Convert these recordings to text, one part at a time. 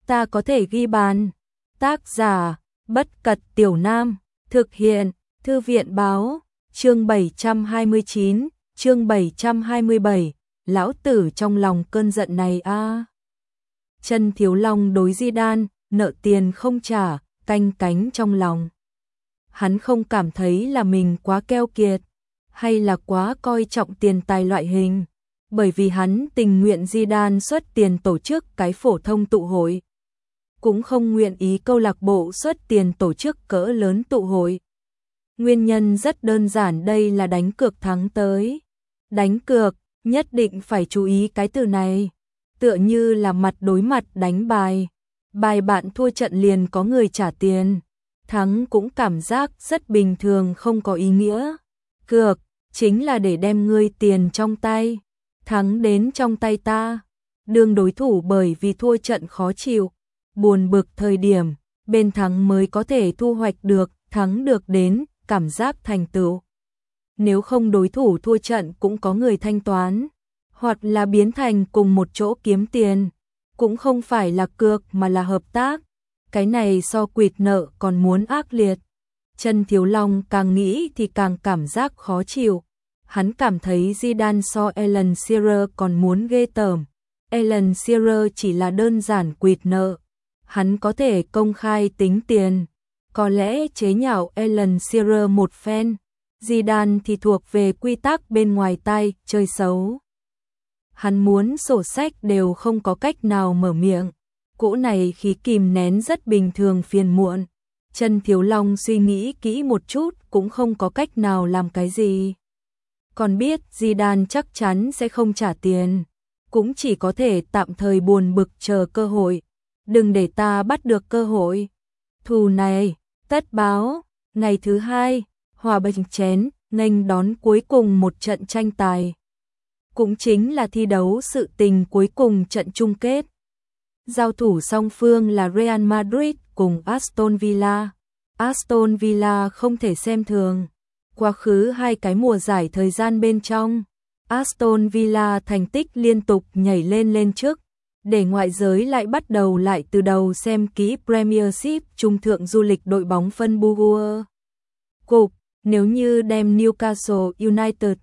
ta có thể ghi bàn. Tác giả, Bất Cật Tiểu Nam, thực hiện, Thư viện báo, chương 729, chương 727, lão tử trong lòng cơn giận này a. Chân Thiếu Long đối Zidane, nợ tiền không trả, canh cánh trong lòng. Hắn không cảm thấy là mình quá keo kiệt, hay là quá coi trọng tiền tài loại hình, bởi vì hắn tình nguyện Zidane xuất tiền tổ chức cái phổ thông tụ hội, cũng không nguyện ý câu lạc bộ xuất tiền tổ chức cỡ lớn tụ hội. Nguyên nhân rất đơn giản, đây là đánh cược thắng tới. Đánh cược, nhất định phải chú ý cái từ này, tựa như là mặt đối mặt đánh bài. Bài bạn thua trận liền có người trả tiền, thắng cũng cảm giác rất bình thường không có ý nghĩa. Cược, chính là để đem ngươi tiền trong tay, thắng đến trong tay ta. Đương đối thủ bởi vì thua trận khó chịu, buồn bực thời điểm, bên thắng mới có thể thu hoạch được, thắng được đến, cảm giác thành tựu. Nếu không đối thủ thua trận cũng có người thanh toán, hoặc là biến thành cùng một chỗ kiếm tiền, cũng không phải là cược mà là hợp tác. Cái này so quỵt nợ còn muốn ác liệt. Chân Thiếu Long càng nghĩ thì càng cảm giác khó chịu. Hắn cảm thấy Zidane so Alan Shearer còn muốn ghê tởm. Alan Shearer chỉ là đơn giản quỵt nợ, hắn có thể công khai tính tiền, có lẽ chế nhạo Alan Shearer một phen. Zidane thì thuộc về quy tắc bên ngoài tay, chơi xấu. Hắn muốn sổ sách đều không có cách nào mở miệng. Cỗ này khí kìm nén rất bình thường phiền muộn. Chân Thiếu Long suy nghĩ kỹ một chút cũng không có cách nào làm cái gì. Còn biết Zidane chắc chắn sẽ không trả tiền, cũng chỉ có thể tạm thời buồn bực chờ cơ hội. Đừng để ta bắt được cơ hội. Thù này, tất báo. Ngày thứ hai, Hòa Bình Chén nghênh đón cuối cùng một trận tranh tài. Cũng chính là thi đấu sự tình cuối cùng trận chung kết. Giao thủ song phương là Real Madrid cùng Aston Villa. Aston Villa không thể xem thường. Quá khứ hai cái mùa giải thời gian bên trong, Aston Villa thành tích liên tục nhảy lên trước, để ngoại giới lại bắt đầu lại từ đầu xem kỹ Premiership trung thượng du lịch đội bóng phân World Cup. Nếu như đem Newcastle United,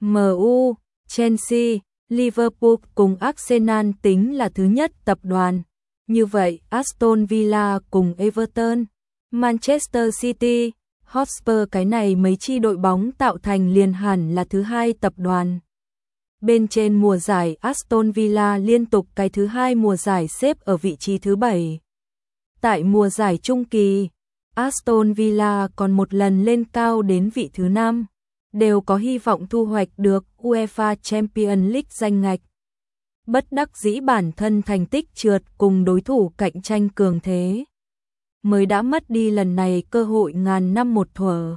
MU, Chelsea, Liverpool cùng Arsenal tính là thứ nhất tập đoàn, như vậy Aston Villa cùng Everton, Manchester City, Hotspur cái này mấy chi đội bóng tạo thành liền hẳn là thứ hai tập đoàn. Bên trên mùa giải Aston Villa liên tục cái thứ hai mùa giải xếp ở vị trí thứ 7. Tại mùa giải trung kỳ, Aston Villa còn một lần lên cao đến vị thứ 5, đều có hy vọng thu hoạch được UEFA Champions League danh ngạch. Bất đắc dĩ bản thân thành tích trượt cùng đối thủ cạnh tranh cường thế, mới đã mất đi lần này cơ hội ngàn năm một thuở.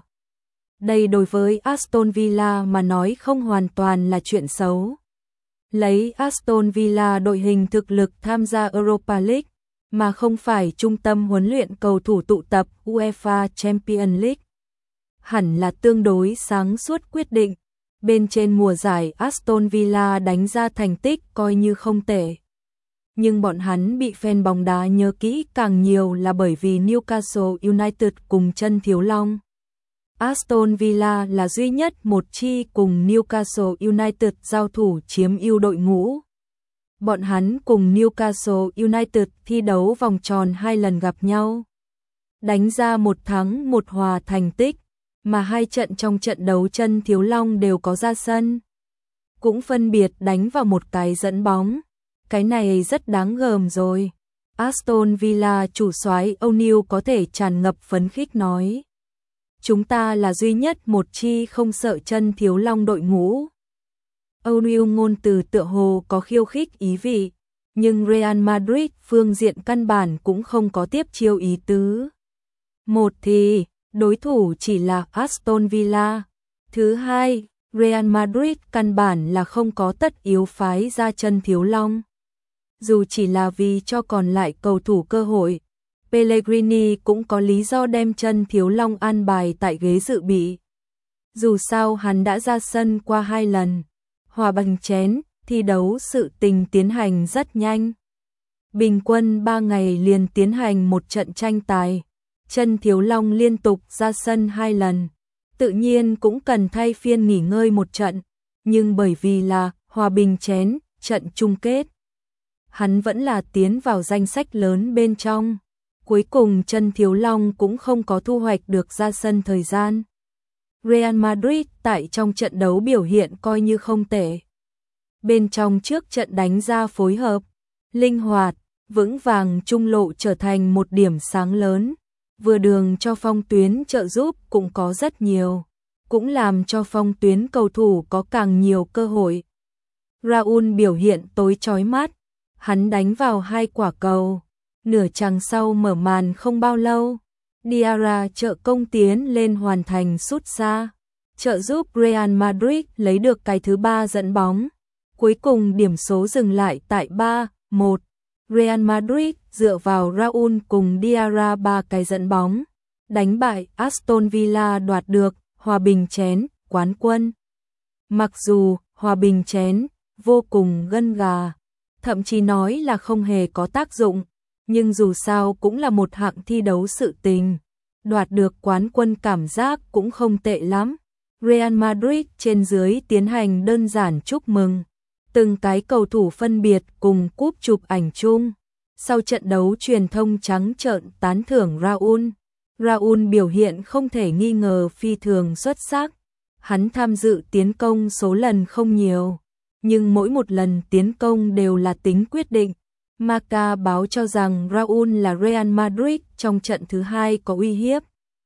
Đây đối với Aston Villa mà nói không hoàn toàn là chuyện xấu. Lấy Aston Villa đội hình thực lực tham gia Europa League, mà không phải trung tâm huấn luyện cầu thủ tụ tập UEFA Champions League, hẳn là tương đối sáng suốt quyết định. Bên trên mùa giải Aston Villa đánh ra thành tích coi như không tệ. Nhưng bọn hắn bị fan bóng đá nhớ kỹ càng nhiều là bởi vì Newcastle United cùng Chân Thiếu Long. Aston Villa là duy nhất một chi cùng Newcastle United giao thủ chiếm ưu đội ngũ. Bọn hắn cùng Newcastle United thi đấu vòng tròn 2 lần gặp nhau, đánh ra 1 thắng 1 hòa thành tích, mà 2 trận trong trận đấu Chân Thiếu Long đều có ra sân, cũng phân biệt đánh vào một cái dẫn bóng. Cái này rất đáng gờm rồi. Aston Villa chủ soái O'Neil có thể tràn ngập phấn khích nói: chúng ta là duy nhất một chi không sợ Chân Thiếu Long đội ngũ. O'Neil ngôn từ tựa hồ có khiêu khích ý vị, nhưng Real Madrid phương diện căn bản cũng không có tiếp chiêu ý tứ. Một thì, đối thủ chỉ là Aston Villa. Thứ hai, Real Madrid căn bản là không có tất yếu phái ra Chân Thiếu Long. Dù chỉ là vì cho còn lại cầu thủ cơ hội, Pellegrini cũng có lý do đem Chân Thiếu Long an bài tại ghế dự bị. Dù sao hắn đã ra sân qua 2 lần. Hòa Bình Chén, thi đấu sự tình tiến hành rất nhanh. bình quân 3 ngày liền tiến hành một trận tranh tài. Chân Thiếu Long liên tục ra sân 2 lần, tự nhiên cũng cần thay phiên nghỉ ngơi một trận, nhưng bởi vì là hòa bình chén, trận chung kết, hắn vẫn là tiến vào danh sách lớn bên trong. Cuối cùng Chân Thiếu Long cũng không có thu hoạch được ra sân thời gian. Real Madrid tại trong trận đấu biểu hiện coi như không tệ. Bên trong trước trận đánh ra phối hợp, linh hoạt, vững vàng trung lộ trở thành một điểm sáng lớn. Vừa đường cho phong tuyến trợ giúp cũng có rất nhiều, cũng làm cho phong tuyến cầu thủ có càng nhiều cơ hội. Raúl biểu hiện tối chói mắt, hắn đánh vào 2 quả cầu. Nửa chặng sau mở màn không bao lâu, Diarra trợ công tiến lên hoàn thành sút xa, trợ giúp Real Madrid lấy được cái thứ 3 dẫn bóng. Cuối cùng điểm số dừng lại tại 3-1. Real Madrid dựa vào Raúl cùng Diarra 3 cái dẫn bóng, đánh bại Aston Villa đoạt được hòa bình chén quán quân. Mặc dù hòa bình chén vô cùng gân gà, thậm chí nói là không hề có tác dụng, nhưng dù sao cũng là một hạng thi đấu sự tình, đoạt được quán quân cảm giác cũng không tệ lắm. Real Madrid trên dưới tiến hành đơn giản chúc mừng, từng cái cầu thủ phân biệt cùng cúp chụp ảnh chung. Sau trận đấu truyền thông trắng trợn tán thưởng Raúl. Raúl biểu hiện không thể nghi ngờ phi thường xuất sắc. Hắn tham dự tiến công số lần không nhiều, nhưng mỗi một lần tiến công đều là tính quyết định. Marca báo cho rằng Raúl là Real Madrid trong trận thứ 2 có uy hiếp.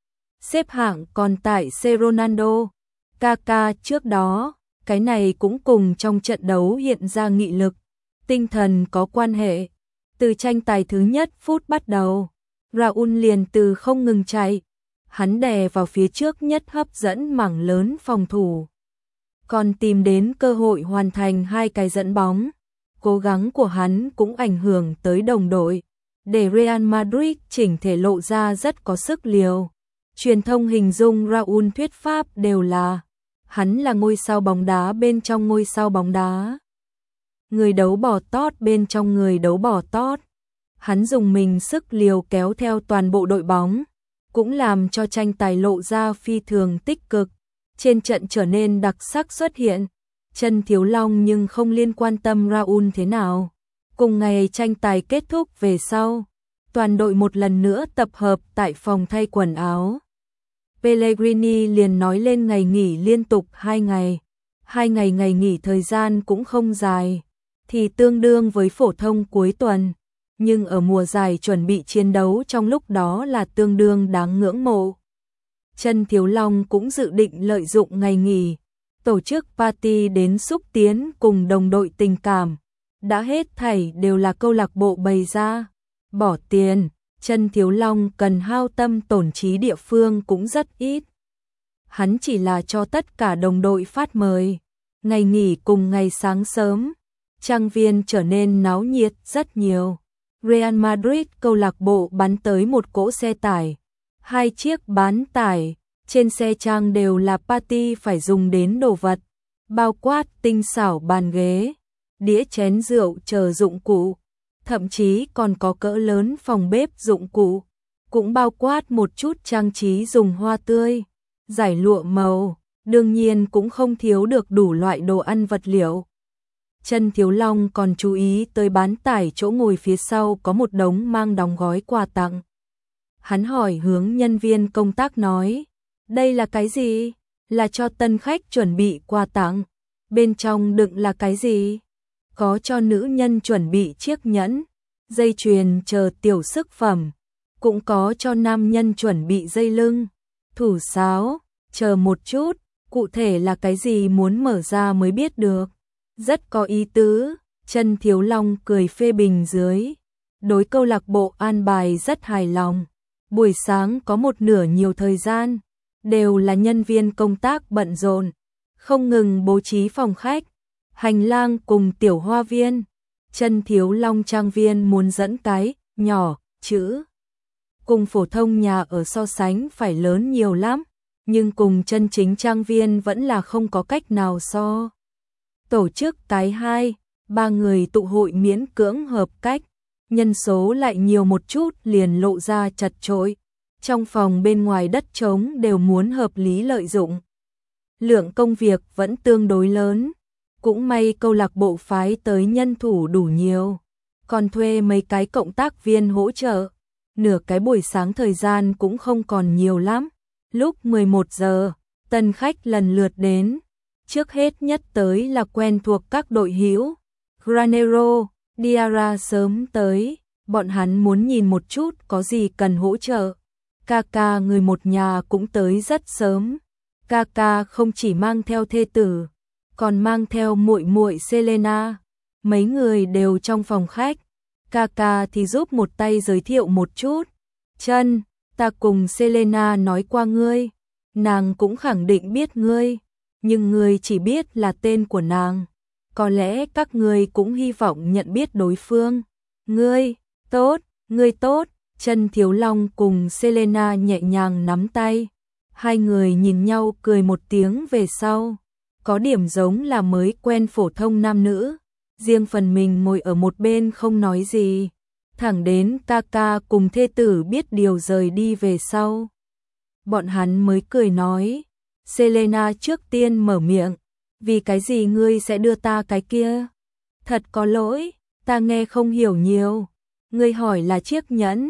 Xếp hạng còn tại C Ronaldo, Kaká trước đó, cái này cũng cùng trong trận đấu hiện ra nghị lực, tinh thần có quan hệ. Từ tranh tài thứ nhất phút bắt đầu, Raúl liền từ không ngừng chạy, hắn đè vào phía trước nhất hấp dẫn mảng lớn phòng thủ, còn tìm đến cơ hội hoàn thành 2 cái dẫn bóng. Cố gắng của hắn cũng ảnh hưởng tới đồng đội, để Real Madrid chỉnh thể lộ ra rất có sức liều. Truyền thông hình dung Raúl thuyết pháp đều là hắn là ngôi sao bóng đá bên trong ngôi sao bóng đá, người đấu bỏ tót bên trong người đấu bỏ tót. Hắn dùng mình sức liều kéo theo toàn bộ đội bóng, cũng làm cho tranh tài lộ ra phi thường tích cực, trên trận trở nên đặc sắc xuất hiện. Chân Thiếu Long nhưng không liên quan tâm Raúl thế nào. Cùng ngày tranh tài kết thúc về sau, toàn đội một lần nữa tập hợp tại phòng thay quần áo. Pellegrini liền nói lên ngày nghỉ liên tục 2 ngày. 2 ngày ngày nghỉ thời gian cũng không dài, thì tương đương với phổ thông cuối tuần. Nhưng ở mùa giải chuẩn bị chiến đấu trong lúc đó là tương đương đáng ngưỡng mộ. Chân Thiếu Long cũng dự định lợi dụng ngày nghỉ, tổ chức party đến xúc tiến cùng đồng đội tình cảm. Đã hết thảy đều là câu lạc bộ bày ra, bỏ tiền, Chân Thiếu Long cần hao tâm tổn trí địa phương cũng rất ít. Hắn chỉ là cho tất cả đồng đội phát mời. Ngày nghỉ cùng ngày sáng sớm, trang viên trở nên náo nhiệt rất nhiều. Real Madrid câu lạc bộ bắn tới một cỗ xe tải, 2 chiếc bán tải, trên xe trang đều là party phải dùng đến đồ vật, bao quát tinh xảo bàn ghế, đĩa chén rượu chờ dụng cụ, thậm chí còn có cỡ lớn phòng bếp dụng cụ, cũng bao quát một chút trang trí dùng hoa tươi, giải lụa màu, đương nhiên cũng không thiếu được đủ loại đồ ăn vật liệu. Chân Thiếu Long còn chú ý tới bán tải chỗ ngồi phía sau có một đống mang đóng gói quà tặng. Hắn hỏi hướng nhân viên công tác nói, đây là cái gì? Là cho tân khách chuẩn bị quà tặng. Bên trong đựng là cái gì? Có cho nữ nhân chuẩn bị chiếc nhẫn, dây chuyền chờ tiểu sức phẩm, cũng có cho nam nhân chuẩn bị dây lưng, thủ sáo, chờ một chút, cụ thể là cái gì muốn mở ra mới biết được. Rất có ý tứ, Chân Thiếu Long cười phê bình dưới. Đối câu lạc bộ an bài rất hài lòng. Buổi sáng có một nửa nhiều thời gian, đều là nhân viên công tác bận rộn, không ngừng bố trí phòng khách, hành lang cùng tiểu hoa viên. Chân Thiếu Long trang viên muốn dẫn cái nhỏ chữ cùng phổ thông nhà ở so sánh phải lớn nhiều lắm, nhưng cùng chân chính trang viên vẫn là không có cách nào so. Tổ chức cái 2-3 người tụ hội miễn cưỡng hợp cách, nhân số lại nhiều một chút liền lộ ra chật chội. Trong phòng bên ngoài đất trống đều muốn hợp lý lợi dụng. Lượng công việc vẫn tương đối lớn, cũng may câu lạc bộ phái tới nhân thủ đủ nhiều, còn thuê mấy cái cộng tác viên hỗ trợ. Nửa cái buổi sáng thời gian cũng không còn nhiều lắm. Lúc 11 giờ, tân khách lần lượt đến. Trước hết nhất tới là quen thuộc các đội hữu. Granero, Diarra sớm tới, bọn hắn muốn nhìn một chút có gì cần hỗ trợ. Kaka người một nhà cũng tới rất sớm. Kaka không chỉ mang theo thê tử, còn mang theo muội muội Selena. Mấy người đều trong phòng khách. Kaka thì giúp một tay giới thiệu một chút. Chân, ta cùng Selena nói qua ngươi. Nàng cũng khẳng định biết ngươi, nhưng ngươi chỉ biết là tên của nàng. Có lẽ các ngươi cũng hy vọng nhận biết đối phương. Ngươi tốt. Chân Thiếu Long cùng Selena nhẹ nhàng nắm tay. Hai người nhìn nhau cười một tiếng về sau. Có điểm giống là mới quen phổ thông nam nữ. Riêng phần mình ngồi ở một bên không nói gì. Thẳng đến Kaka cùng thê tử biết điều rời đi về sau. Bọn hắn mới cười nói. Selena trước tiên mở miệng. Vì cái gì ngươi sẽ đưa ta cái kia? Thật có lỗi, ta nghe không hiểu nhiều. Ngươi hỏi là chiếc nhẫn.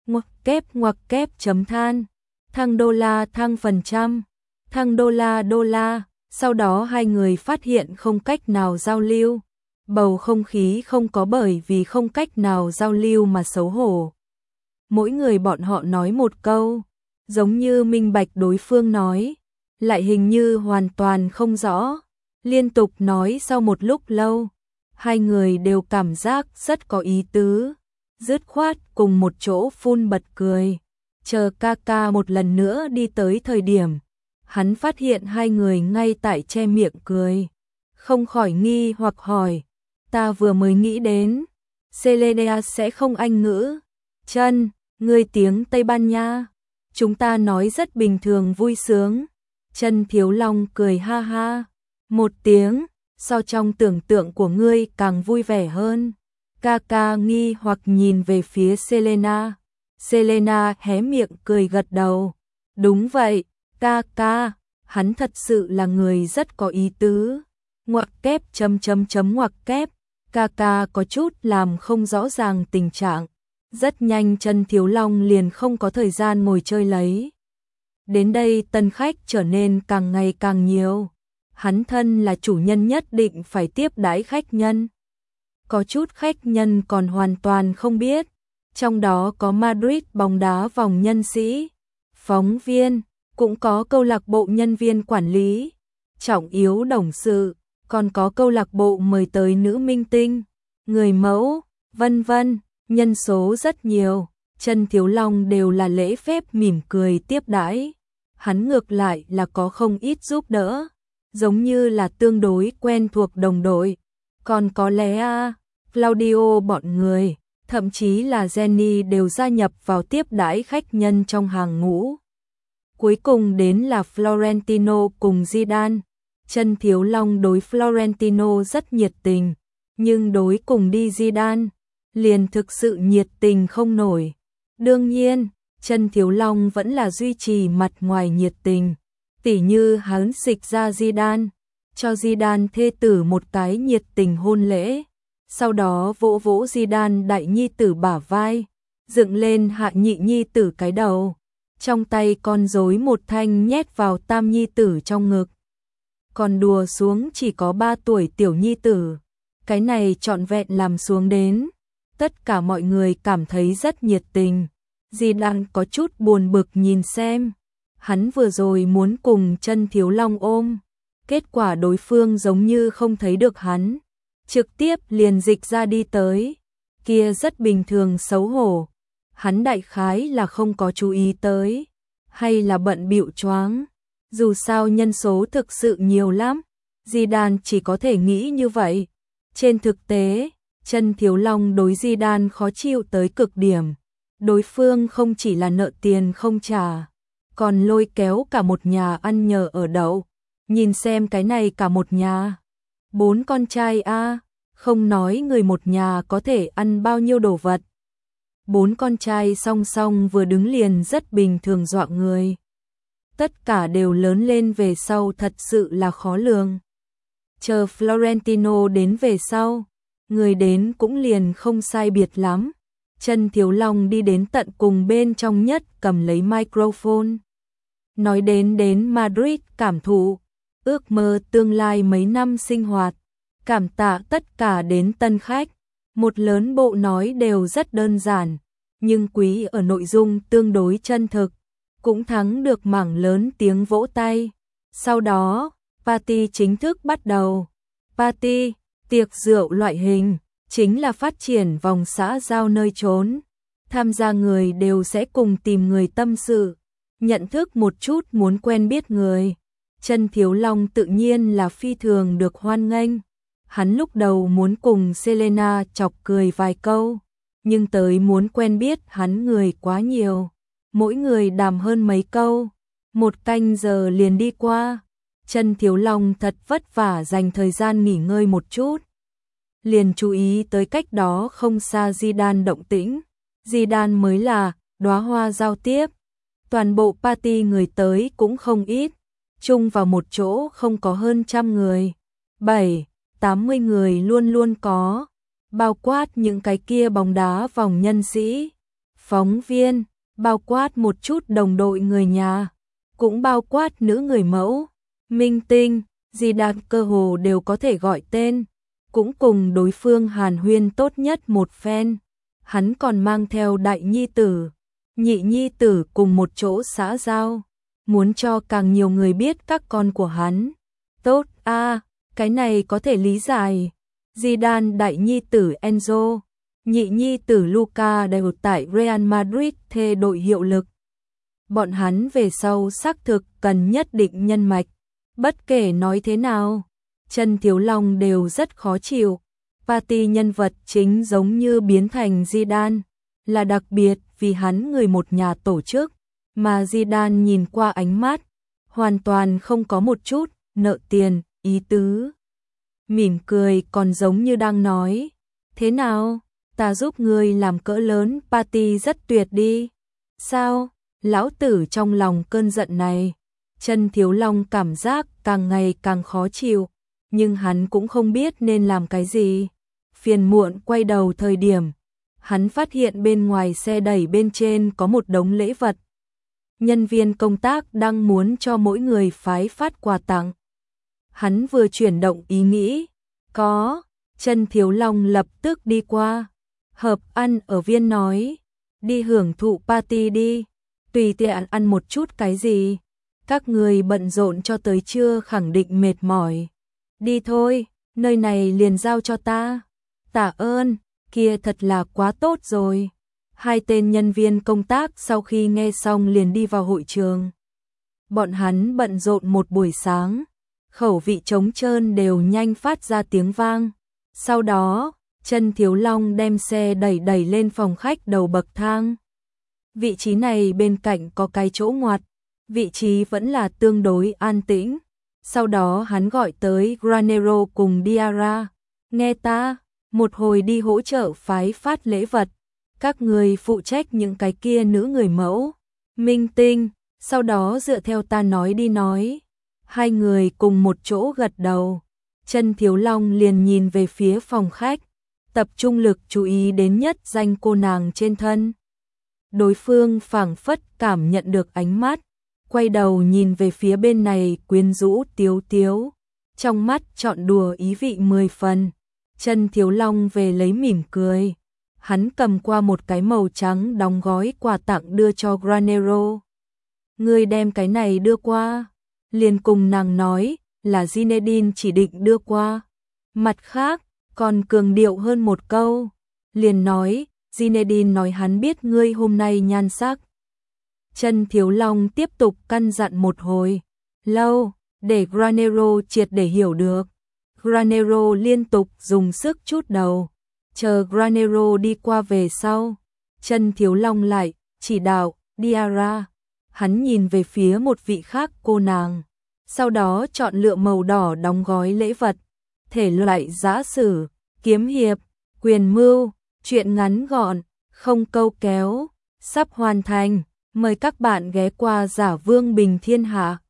Ngoặc kép chấm than. Thăng đô la thăng phần trăm. Thăng đô la. Sau đó hai người phát hiện không cách nào giao lưu. Bầu không khí không có bởi vì không cách nào giao lưu mà xấu hổ. Mỗi người bọn họ nói một câu, giống như minh bạch đối phương nói, lại hình như hoàn toàn không rõ. Liên tục nói sau một lúc lâu, hai người đều cảm giác rất có ý tứ, dứt khoát cùng một chỗ phun bật cười. Chờ Kaka một lần nữa đi tới thời điểm, hắn phát hiện hai người ngay tại che miệng cười, không khỏi nghi hoặc hỏi, ta vừa mới nghĩ đến, Selena sẽ không Anh ngữ. Chân, ngươi tiếng Tây Ban Nha, chúng ta nói rất bình thường vui sướng. Chân Thiếu Long cười ha ha, một tiếng, so trong tưởng tượng của ngươi càng vui vẻ hơn. Kaka nghi hoặc nhìn về phía Selena. Selena hé miệng cười gật đầu. Đúng vậy, Kaka, hắn thật sự là người rất có ý tứ. Ngoặc kép ngoặc kép. Kaka có chút làm không rõ ràng tình trạng. Rất nhanh Chân Thiếu Long liền không có thời gian ngồi chơi lấy. Đến đây tân khách trở nên càng ngày càng nhiều. Hắn thân là chủ nhân nhất định phải tiếp đãi khách nhân. Có chút khách nhân còn hoàn toàn không biết. Trong đó có Madrid bóng đá vòng nhân sĩ, phóng viên, cũng có câu lạc bộ nhân viên quản lý, trọng yếu đồng sự, còn có câu lạc bộ mời tới nữ minh tinh, người mẫu, vân vân, nhân số rất nhiều. Chân Thiếu Long đều là lễ phép mỉm cười tiếp đãi. Hắn ngược lại là có không ít giúp đỡ, giống như là tương đối quen thuộc đồng đội. Còn có lẽ Claudio bọn người, thậm chí là Jenny đều gia nhập vào tiếp đãi khách nhân trong hàng ngũ. Cuối cùng đến là Florentino cùng Zidane. Chân Thiếu Long đối Florentino rất nhiệt tình, nhưng đối cùng đi Zidane, liền thực sự nhiệt tình không nổi. Đương nhiên, Chân Thiếu Long vẫn là duy trì mặt ngoài nhiệt tình, tỉ như hắn xịch ra Zidane, cho Zidane thê tử một cái nhiệt tình hôn lễ, sau đó vỗ vỗ Zidane đại nhi tử bả vai, dựng lên hạ nhị nhi tử cái đầu, trong tay con rối một thanh nhét vào tam nhi tử trong ngực. Còn đùa xuống chỉ có 3 tuổi tiểu nhi tử, cái này trọn vẹn làm xuống đến. Tất cả mọi người cảm thấy rất nhiệt tình. Zidane có chút buồn bực nhìn xem. Hắn vừa rồi muốn cùng Chân Thiếu Long ôm. Kết quả đối phương giống như không thấy được hắn. Trực tiếp liền dịch ra đi tới. Kia rất bình thường xấu hổ. Hắn đại khái là không có chú ý tới. Hay là bận bịu choáng. Dù sao nhân số thực sự nhiều lắm. Zidane chỉ có thể nghĩ như vậy. Trên thực tế, Chân Thiếu Long đối Zidane khó chịu tới cực điểm. Đối phương không chỉ là nợ tiền không trả, còn lôi kéo cả một nhà ăn nhờ ở đậu. Nhìn xem cái này cả một nhà. 4 con trai a, không nói người một nhà có thể ăn bao nhiêu đồ vật. 4 con trai song song vừa đứng liền rất bình thường dọa người. Tất cả đều lớn lên về sau thật sự là khó lường. Chờ Florentino đến về sau, người đến cũng liền không sai biệt lắm. Trần Thiếu Long đi đến tận cùng bên trong nhất cầm lấy microphone. Nói đến Madrid cảm thụ, ước mơ tương lai mấy năm sinh hoạt, cảm tạ tất cả đến tân khách. Một lớn bộ nói đều rất đơn giản, nhưng quý ở nội dung tương đối chân thực, cũng thắng được mảng lớn tiếng vỗ tay. Sau đó, party chính thức bắt đầu. Party, tiệc rượu loại hình, chính là phát triển vòng xã giao nơi trốn. Tham gia người đều sẽ cùng tìm người tâm sự, nhận thức một chút muốn quen biết người. Trần Thiếu Long tự nhiên là phi thường được hoan nghênh. Hắn lúc đầu muốn cùng Selena chọc cười vài câu, nhưng tới muốn quen biết hắn người quá nhiều. Mỗi người đàm hơn mấy câu, 1 canh giờ liền đi qua. Trần Thiếu Long thật vất vả dành thời gian nghỉ ngơi một chút. Liền chú ý tới cách đó không xa Zidane động tĩnh. Zidane mới là đóa hoa giao tiếp. Toàn bộ party người tới cũng không ít, chung vào một chỗ không có hơn 100 người. 7-80 người luôn luôn có, bao quát những cái kia bóng đá vòng nhân sĩ, phóng viên, bao quát một chút đồng đội người nhà, cũng bao quát nữ người mẫu, minh tinh, Zidane cơ hồ đều có thể gọi tên, cũng cùng đối phương hàn huyên tốt nhất một phen. Hắn còn mang theo đại nhi tử, nhị nhi tử cùng một chỗ xã giao, muốn cho càng nhiều người biết các con của hắn. Tốt a, cái này có thể lý giải. Zidane đại nhi tử Enzo, nhị nhi tử Luca đều tại Real Madrid thê đội hiệu lực. Bọn hắn về sau xác thực cần nhất định nhân mạch. Bất kể nói thế nào, Trần Thiếu Long đều rất khó chịu. Party nhân vật chính giống như biến thành Zidane, là đặc biệt vì hắn người một nhà tổ chức, mà Zidane nhìn qua ánh mắt, hoàn toàn không có một chút nợ tiền, ý tứ. Mỉm cười còn giống như đang nói, thế nào, ta giúp ngươi làm cỡ lớn party rất tuyệt đi. Sao, lão tử trong lòng cơn giận này, Trần Thiếu Long cảm giác càng ngày càng khó chịu, nhưng hắn cũng không biết nên làm cái gì. Phiền muộn quay đầu thời điểm, hắn phát hiện bên ngoài xe đẩy bên trên có một đống lễ vật. Nhân viên công tác đang muốn cho mỗi người phái phát quà tặng. Hắn vừa chuyển động ý nghĩ, có, Trần Thiếu Long lập tức đi qua. Hợp ăn ở viên nói, đi hưởng thụ party đi, tùy tiện ăn một chút cái gì. Các người bận rộn cho tới trưa khẳng định mệt mỏi. Đi thôi, nơi này liền giao cho ta. Tạ ơn, kia thật là quá tốt rồi. Hai tên nhân viên công tác sau khi nghe xong liền đi vào hội trường. Bọn hắn bận rộn một buổi sáng, khẩu vị trống trơn đều nhanh phát ra tiếng vang. Sau đó, Trần Thiếu Long đem xe đẩy lên phòng khách đầu bậc thang. Vị trí này bên cạnh có cái chỗ ngoặt, vị trí vẫn là tương đối an tĩnh. Sau đó hắn gọi tới Granero cùng Diarra. Nghe ta, một hồi đi hỗ trợ phái phát lễ vật. Các người phụ trách những cái kia nữ người mẫu, minh tinh, sau đó dựa theo ta nói đi nói. Hai người cùng một chỗ gật đầu. Trần Thiếu Long liền nhìn về phía phòng khách, tập trung lực chú ý đến nhất danh cô nàng trên thân. Đối phương phảng phất cảm nhận được ánh mắt, quay đầu nhìn về phía bên này quyến rũ tiếu tiếu, trong mắt trọn đùa ý vị 10 phần. Trần Thiếu Long về lấy mỉm cười, hắn cầm qua một cái màu trắng đóng gói quà tặng đưa cho Granero. Người đem cái này đưa qua, liền cùng nàng nói là Zinedine chỉ định đưa qua. Mặt khác, còn cường điệu hơn một câu, liền nói, Zinedine nói hắn biết ngươi hôm nay nhan sắc. Trần Thiếu Long tiếp tục căn dặn một hồi lâu, để Granero triệt để hiểu được. Granero liên tục dùng sức chút đầu, chờ Granero đi qua về sau. Trần Thiếu Long lại chỉ đạo Diarra, hắn nhìn về phía một vị khác cô nàng, sau đó chọn lựa màu đỏ đóng gói lễ vật, thể loại giả sử, kiếm hiệp, quyền mưu, truyện ngắn gọn, không câu kéo, sắp hoàn thành. Mời các bạn ghé qua Giả Vương Bình Thiên Hạ.